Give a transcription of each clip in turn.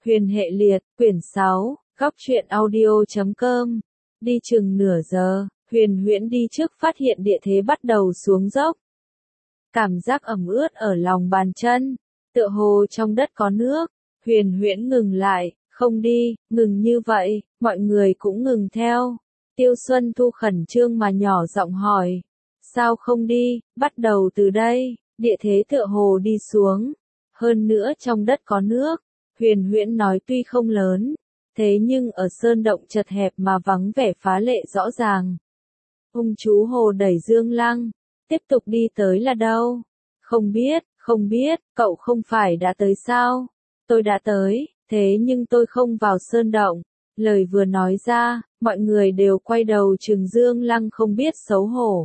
Huyền hệ liệt, quyển 6, góc truyện audio.com. Đi chừng nửa giờ, Huyền Huyễn đi trước phát hiện địa thế bắt đầu xuống dốc. Cảm giác ẩm ướt ở lòng bàn chân, tựa hồ trong đất có nước. Huyền Huyễn ngừng lại, không đi, ngừng như vậy, mọi người cũng ngừng theo. Tiêu Xuân Thu khẩn trương mà nhỏ giọng hỏi, sao không đi, bắt đầu từ đây, địa thế tựa hồ đi xuống. Hơn nữa trong đất có nước. Huyền Huyễn nói tuy không lớn, thế nhưng ở sơn động chật hẹp mà vắng vẻ phá lệ rõ ràng. Ung chú Hồ đẩy Dương Lăng, tiếp tục đi tới là đâu? Không biết, cậu không phải đã tới sao? Tôi đã tới, thế nhưng tôi không vào sơn động. Lời vừa nói ra, mọi người đều quay đầu chừng Dương Lăng không biết xấu hổ.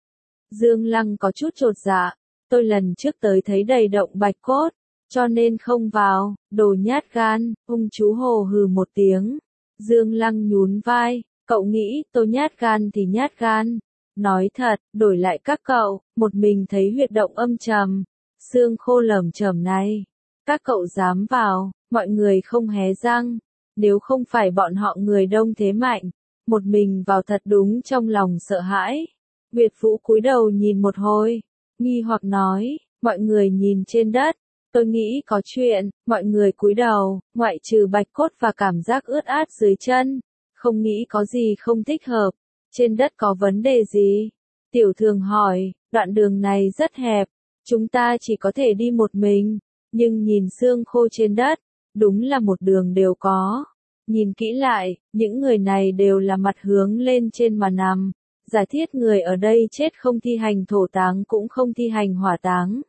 Dương Lăng có chút chột dạ, tôi lần trước tới thấy đầy động bạch cốt, cho nên không vào, đồ nhát gan. Ung chú Hồ hừ một tiếng. Dương Lăng nhún vai, cậu nghĩ tôi nhát gan thì nhát gan. Nói thật, đổi lại các cậu, một mình thấy huyệt động âm trầm, xương khô lởm chởm này. Các cậu dám vào, mọi người không hé răng. Nếu không phải bọn họ người đông thế mạnh, một mình vào thật đúng trong lòng sợ hãi. Việt Vũ cúi đầu nhìn một hồi, nghi hoặc nói, mọi người nhìn trên đất. Tôi nghĩ có chuyện, mọi người cúi đầu, ngoại trừ bạch cốt và cảm giác ướt át dưới chân, không nghĩ có gì không thích hợp. Trên đất có vấn đề gì? Tiểu Thường hỏi, đoạn đường này rất hẹp, chúng ta chỉ có thể đi một mình, nhưng nhìn xương khô trên đất, đúng là một đường đều có. Nhìn kỹ lại, những người này đều là mặt hướng lên trên mà nằm. Giả thiết người ở đây chết không thi hành thổ táng cũng không thi hành hỏa táng.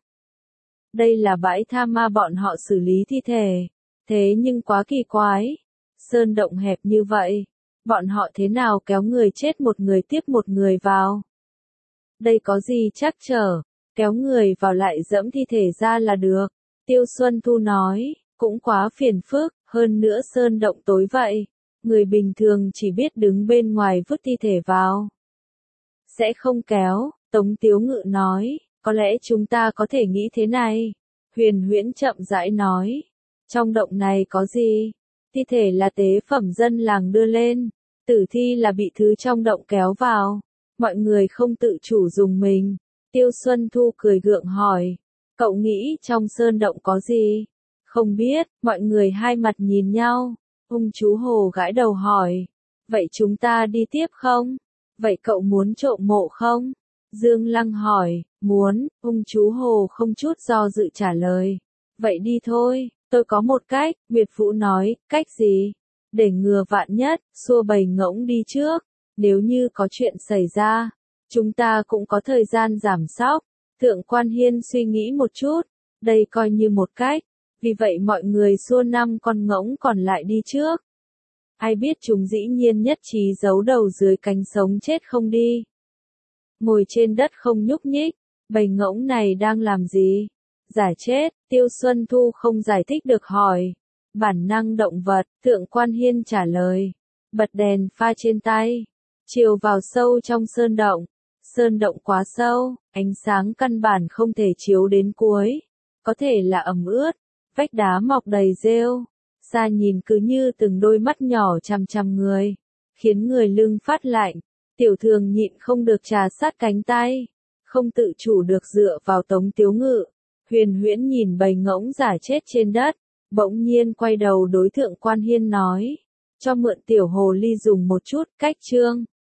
Đây là bãi tha ma bọn họ xử lý thi thể. Thế nhưng quá kỳ quái. Sơn động hẹp như vậy. Bọn họ thế nào kéo người chết một người tiếp một người vào? Đây có gì trắc trở. Kéo người vào lại dẫm thi thể ra là được. Tiêu Xuân Thu nói. Cũng quá phiền phức. Hơn nữa sơn động tối vậy. Người bình thường chỉ biết đứng bên ngoài vứt thi thể vào. Sẽ không kéo. Tống Tiếu Ngự nói. Có lẽ chúng ta có thể nghĩ thế này. Huyền Huyễn chậm rãi nói. Trong động này có gì? Thi thể là tế phẩm dân làng đưa lên. Tử thi là bị thứ trong động kéo vào. Mọi người không tự chủ dùng mình. Tiêu Xuân Thu cười gượng hỏi. Cậu nghĩ trong sơn động có gì? Không biết, mọi người hai mặt nhìn nhau. Ung chú Hồ gãi đầu hỏi. Vậy chúng ta đi tiếp không? Vậy cậu muốn trộm mộ không? Dương Lăng hỏi, muốn. Ung chú Hồ không chút do dự trả lời. Vậy đi thôi, tôi có một cách. Việt Vũ nói, cách gì? Để ngừa vạn nhất, xua bầy ngỗng đi trước. Nếu như có chuyện xảy ra, chúng ta cũng có thời gian giảm sóc. Thượng Quan Hiên suy nghĩ một chút. Đây coi như một cách. Vì vậy mọi người xua 5 con ngỗng còn lại đi trước. Ai biết chúng dĩ nhiên nhất trí giấu đầu dưới cánh sống chết không đi. Ngồi trên đất không nhúc nhích, bầy ngỗng này đang làm gì? Giả chết, Tiêu Xuân Thu không giải thích được hỏi. Bản năng động vật, Thượng Quan Hiên trả lời. Bật đèn pha trên tay. Chiều vào sâu trong sơn động. Sơn động quá sâu, ánh sáng căn bản không thể chiếu đến cuối. Có thể là ẩm ướt, vách đá mọc đầy rêu. Xa nhìn cứ như từng đôi mắt nhỏ chằm chằm người, khiến người lưng phát lạnh. Tiểu Thường nhịn không được trà sát cánh tay, không tự chủ được dựa vào Tống Tiếu Ngự. Huyền Huyễn nhìn bầy ngỗng giả chết trên đất, bỗng nhiên quay đầu đối Thượng Quan Hiên nói, cho mượn tiểu hồ ly dùng một chút, cách chương.